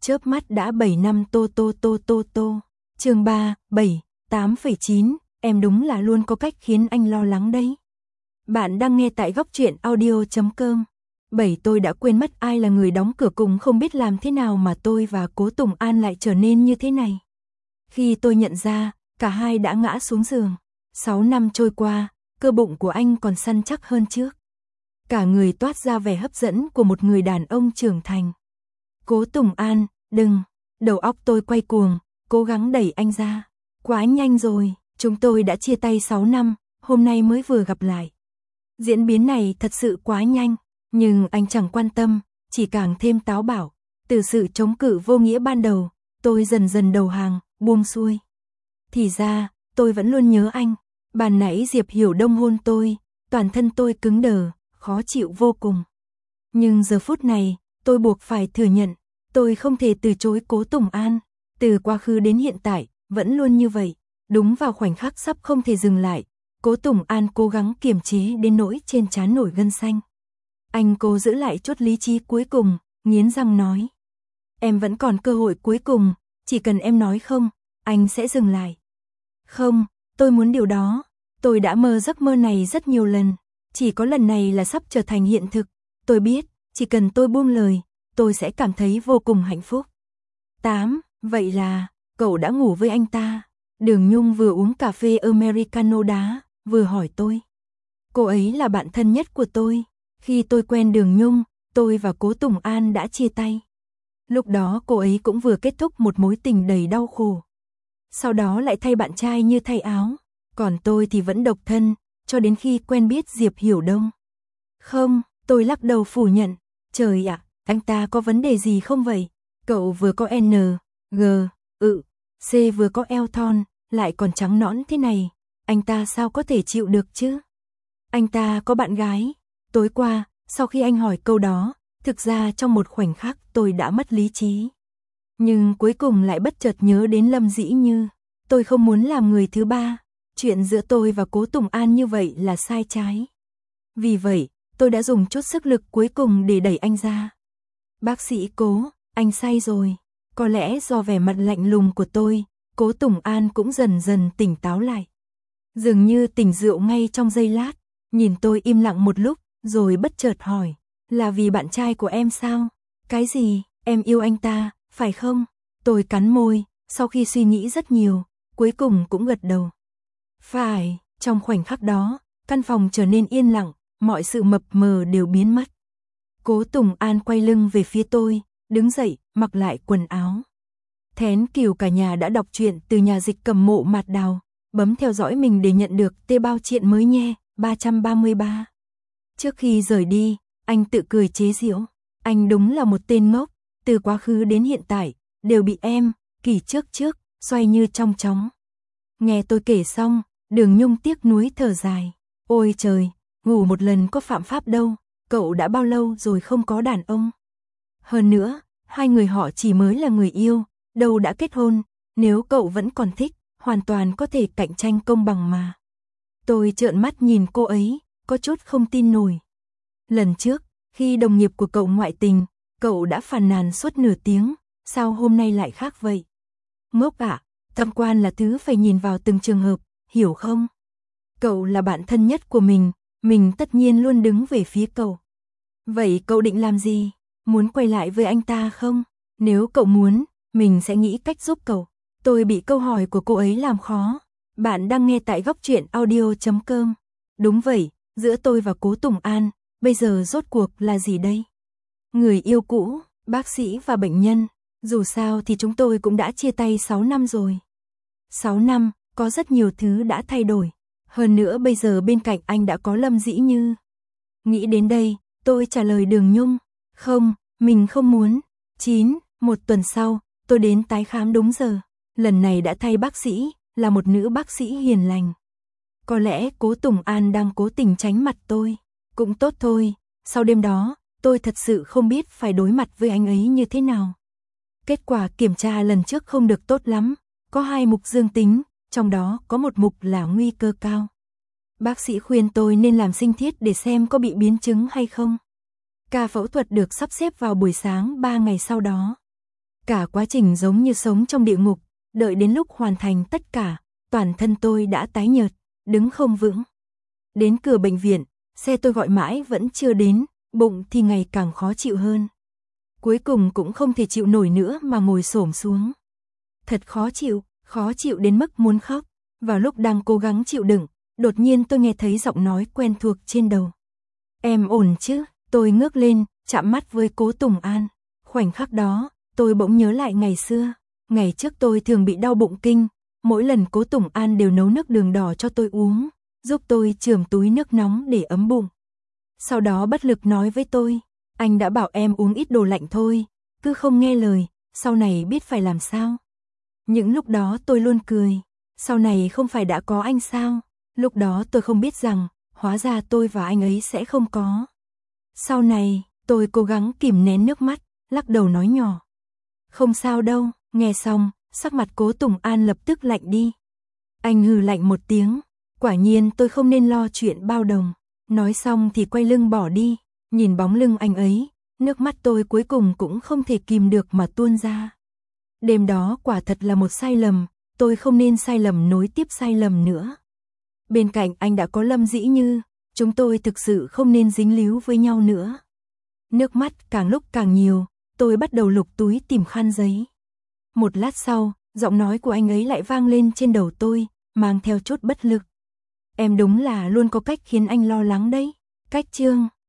Chớp mắt đã 7 năm tô. Chương 3, 7, 8,9, em đúng là luôn có cách khiến anh lo lắng đấy. Bạn đang nghe tại góc truyện audio.com. 7 tôi đã quên mất ai là người đóng cửa cùng, không biết làm thế nào mà tôi và Cố Tùng An lại trở nên như thế này. Khi tôi nhận ra, cả hai đã ngã xuống giường. 6 năm trôi qua, cơ bụng của anh còn săn chắc hơn trước. Cả người toát ra vẻ hấp dẫn của một người đàn ông trưởng thành. Cố Tùng An, đừng. Đầu óc tôi quay cuồng, cố gắng đẩy anh ra. Quá nhanh rồi, chúng tôi đã chia tay 6 năm, hôm nay mới vừa gặp lại. Diễn biến này thật sự quá nhanh, nhưng anh chẳng quan tâm, chỉ càng thêm táo bạo. Từ sự chống cự vô nghĩa ban đầu, tôi dần dần đầu hàng, buông xuôi. Thì ra, tôi vẫn luôn nhớ anh. Ban nãy Diệp Hiểu Đông hôn tôi, toàn thân tôi cứng đờ, khó chịu vô cùng. Nhưng giờ phút này, tôi buộc phải thừa nhận, tôi không thể từ chối Cố Tùng An. Từ quá khứ đến hiện tại, vẫn luôn như vậy. Đúng vào khoảnh khắc sắp không thể dừng lại, Cố Tùng An cố gắng kiềm chế đến nỗi trên trán nổi gân xanh. Anh cố giữ lại chút lý trí cuối cùng, nghiến răng nói. Em vẫn còn cơ hội cuối cùng, chỉ cần em nói không, anh sẽ dừng lại. Không, tôi muốn điều đó. Tôi đã mơ giấc mơ này rất nhiều lần. Chỉ có lần này là sắp trở thành hiện thực. Tôi biết, chỉ cần tôi buông lời, tôi sẽ cảm thấy vô cùng hạnh phúc. 8. Vậy là, cậu đã ngủ với anh ta? Đường Nhung vừa uống cà phê Americano đá, vừa hỏi tôi. Cô ấy là bạn thân nhất của tôi. Khi tôi quen Đường Nhung, tôi và Cố Tùng An đã chia tay. Lúc đó cô ấy cũng vừa kết thúc một mối tình đầy đau khổ. Sau đó lại thay bạn trai như thay áo. Còn tôi thì vẫn độc thân, cho đến khi quen biết Diệp Hiểu Đông. Không, tôi lắc đầu phủ nhận. Trời ạ, anh ta có vấn đề gì không vậy? Cậu vừa có N, G, C vừa có eo thon, lại còn trắng nõn thế này. Anh ta sao có thể chịu được chứ? Anh ta có bạn gái. Tối qua, sau khi anh hỏi câu đó, thực ra trong một khoảnh khắc tôi đã mất lý trí. Nhưng cuối cùng lại bất chợt nhớ đến Lâm Dĩ Như. Tôi không muốn làm người thứ ba. Chuyện giữa tôi và Cố Tùng An như vậy là sai trái. Vì vậy, tôi đã dùng chút sức lực cuối cùng để đẩy anh ra. Bác sĩ Cố, anh say rồi. Có lẽ do vẻ mặt lạnh lùng của tôi, Cố Tùng An cũng dần dần tỉnh táo lại. Dường như tỉnh rượu ngay trong giây lát, nhìn tôi im lặng một lúc, rồi bất chợt hỏi. Là vì bạn trai của em sao? Cái gì? Em yêu anh ta, phải không? Tôi cắn môi, sau khi suy nghĩ rất nhiều, cuối cùng cũng gật đầu. Phải, trong khoảnh khắc đó, căn phòng trở nên yên lặng, mọi sự mập mờ đều biến mất. Cố Tùng An quay lưng về phía tôi, đứng dậy, mặc lại quần áo. Thén Kiều cả nhà đã đọc truyện từ nhà dịch Cầm Mộ Mạt Đào, bấm theo dõi mình để nhận được tê bao truyện mới nhé, 333. Trước khi rời đi, anh tự cười chế giễu, anh đúng là một tên ngốc, từ quá khứ đến hiện tại, đều bị em, kỳ trước, xoay như trong chóng. Nghe tôi kể xong, Đường Nhung tiếc nuối thở dài. Ôi trời, ngủ một lần có phạm pháp đâu, cậu đã bao lâu rồi không có đàn ông. Hơn nữa, hai người họ chỉ mới là người yêu, đâu đã kết hôn, nếu cậu vẫn còn thích, hoàn toàn có thể cạnh tranh công bằng mà. Tôi trợn mắt nhìn cô ấy, có chút không tin nổi. Lần trước, khi đồng nghiệp của cậu ngoại tình, cậu đã phàn nàn suốt nửa tiếng, sao hôm nay lại khác vậy? Ngốc ạ, tham quan là thứ phải nhìn vào từng trường hợp, hiểu không? Cậu là bạn thân nhất của mình tất nhiên luôn đứng về phía cậu. Vậy cậu định làm gì? Muốn quay lại với anh ta không? Nếu cậu muốn, mình sẽ nghĩ cách giúp cậu. Tôi bị câu hỏi của cô ấy làm khó. Bạn đang nghe tại góc truyện audio.com. Đúng vậy, giữa tôi và Cố Tùng An, bây giờ rốt cuộc là gì đây? Người yêu cũ, bác sĩ và bệnh nhân. Dù sao thì chúng tôi cũng đã chia tay 6 năm rồi. 6 năm, có rất nhiều thứ đã thay đổi. Hơn nữa bây giờ bên cạnh anh đã có Lâm Dĩ Như. Nghĩ đến đây, tôi trả lời Đường Nhung. Không, mình không muốn. 9. Một tuần sau, tôi đến tái khám đúng giờ. Lần này đã thay bác sĩ, là một nữ bác sĩ hiền lành. Có lẽ Cố Tùng An đang cố tình tránh mặt tôi. Cũng tốt thôi, sau đêm đó, tôi thật sự không biết phải đối mặt với anh ấy như thế nào. Kết quả kiểm tra lần trước không được tốt lắm, có 2 mục dương tính, trong đó có một mục là nguy cơ cao. Bác sĩ khuyên tôi nên làm sinh thiết để xem có bị biến chứng hay không. Ca phẫu thuật được sắp xếp vào buổi sáng 3 ngày sau đó. Cả quá trình giống như sống trong địa ngục, đợi đến lúc hoàn thành tất cả, toàn thân tôi đã tái nhợt, đứng không vững. Đến cửa bệnh viện, xe tôi gọi mãi vẫn chưa đến, bụng thì ngày càng khó chịu hơn. Cuối cùng cũng không thể chịu nổi nữa mà ngồi xổm xuống. Thật khó chịu đến mức muốn khóc. Vào lúc đang cố gắng chịu đựng, đột nhiên tôi nghe thấy giọng nói quen thuộc trên đầu. Em ổn chứ? Tôi ngước lên, chạm mắt với Cố Tùng An. Khoảnh khắc đó, tôi bỗng nhớ lại ngày xưa. Ngày trước tôi thường bị đau bụng kinh, mỗi lần Cố Tùng An đều nấu nước đường đỏ cho tôi uống, giúp tôi chườm túi nước nóng để ấm bụng. Sau đó bất lực nói với tôi, anh đã bảo em uống ít đồ lạnh thôi, cứ không nghe lời, sau này biết phải làm sao. Những lúc đó tôi luôn cười, sau này không phải đã có anh sao? Lúc đó tôi không biết rằng, hóa ra tôi và anh ấy sẽ không có. Sau này, tôi cố gắng kìm nén nước mắt, lắc đầu nói nhỏ. Không sao đâu, nghe xong, sắc mặt Cố Tùng An lập tức lạnh đi. Anh hừ lạnh một tiếng, quả nhiên tôi không nên lo chuyện bao đồng. Nói xong thì quay lưng bỏ đi, nhìn bóng lưng anh ấy, nước mắt tôi cuối cùng cũng không thể kìm được mà tuôn ra. Đêm đó quả thật là một sai lầm, tôi không nên sai lầm nối tiếp sai lầm nữa. Bên cạnh anh đã có Lâm Dĩ Như, chúng tôi thực sự không nên dính líu với nhau nữa. Nước mắt càng lúc càng nhiều, tôi bắt đầu lục túi tìm khăn giấy. Một lát sau, giọng nói của anh ấy lại vang lên trên đầu tôi, mang theo chút bất lực. Em đúng là luôn có cách khiến anh lo lắng đấy. Cách chương